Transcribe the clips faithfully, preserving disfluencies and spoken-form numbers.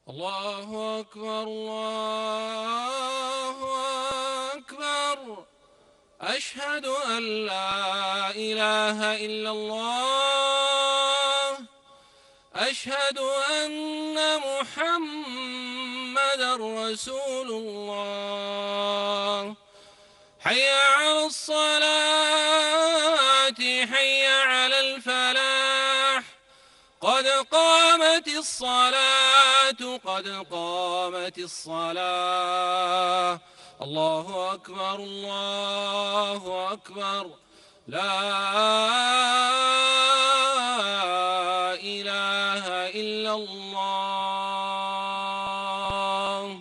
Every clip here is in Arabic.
الله أكبر الله أكبر. أشهد أن لا إله إلا الله. أشهد أن محمدًا رسول الله. حي على الصلاة حي على الفلاح. قد قامت الصلاة قد قامت الصلاة. الله أكبر الله أكبر. لا إله إلا الله.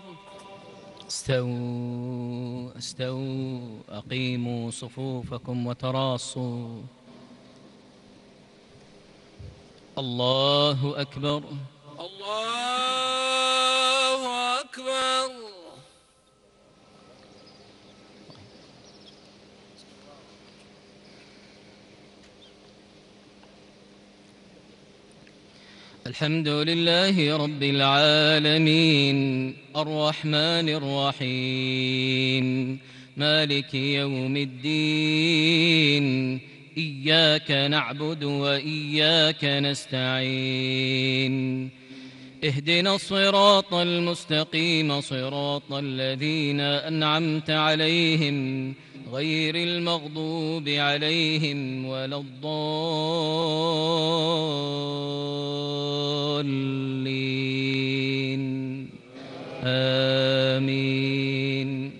استووا استووا أقيموا صفوفكم وتراصوا. الله أكبر الله أكبر. الحمد لله رب العالمين الرحمن الرحيم مالك يوم الدين. إياك نعبد وإياك نستعين. اهدنا الصراط المستقيم صراط الذين أنعمت عليهم غير المغضوب عليهم ولا الضالين. آمين.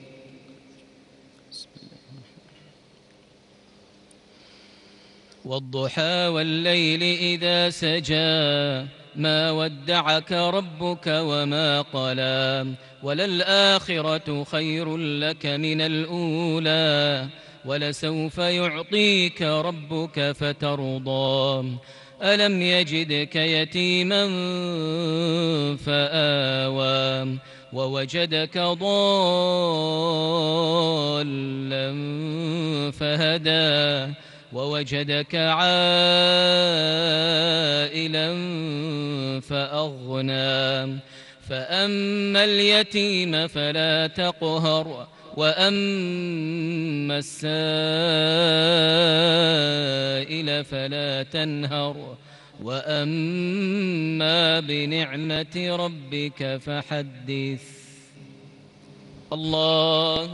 والضحى والليل إذا سجى ما ودعك ربك وما قلى وللآخرة خير لك من الأولى ولسوف يعطيك ربك فترضى. ألم يجدك يتيما فآوى ووجدك ضالا فهدى ووجدك عائلا فأغنى. فأما اليتيم فلا تقهر وأما السائل فلا تنهر وأما بنعمة ربك فحدث. الله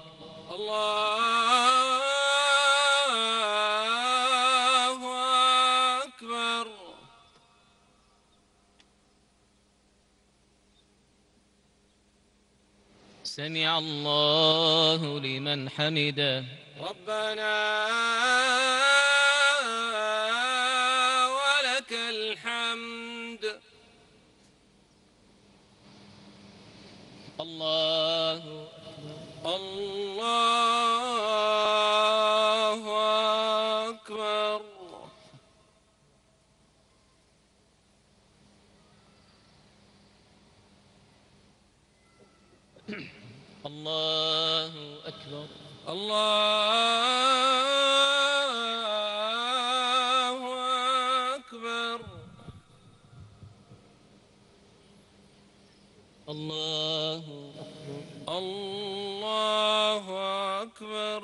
الله أكبر. سمع الله لمن حمده. ربنا ولك الحمد. الله الله أكبر. الله أكبر. الله أكبر. الله الله أكبر.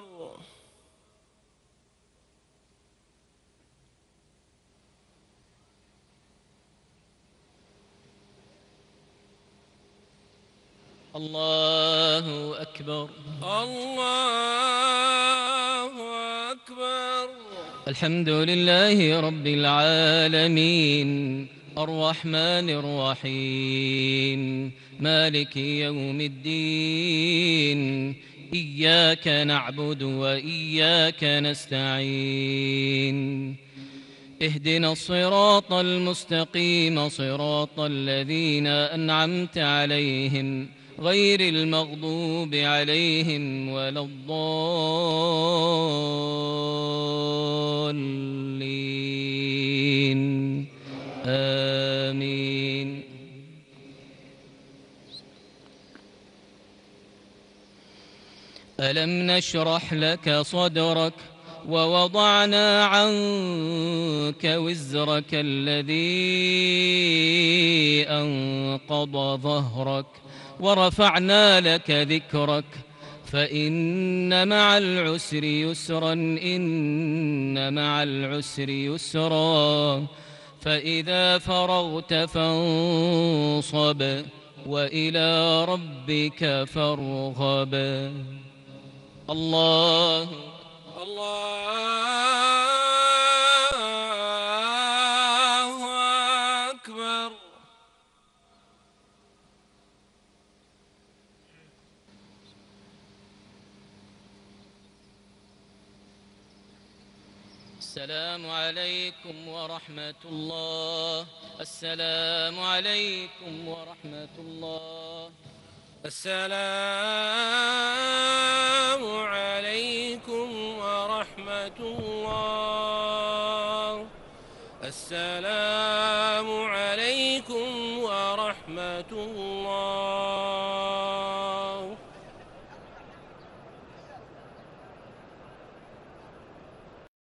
الله أكبر. الله أكبر. الحمد لله رب العالمين الرحمن الرحيم مالك يوم الدين. إياك نعبد وإياك نستعين. اهدنا الصراط المستقيم صراط الذين أنعمت عليهم غير المغضوب عليهم ولا الضالين. آمين. ألم نشرح لك صدرك ووضعنا عنك وزرك الذي أنقض انقضى ظهرك ورفعنا لك ذكرك فإن مع العسر يسرا إن مع العسر يسرا فإذا فرغت فانصب وإلى ربك فارغب. الله الله أكبر. السلام عليكم ورحمة الله. السلام عليكم ورحمة الله. السلام عليكم ورحمة الله. السلام عليكم ورحمة الله.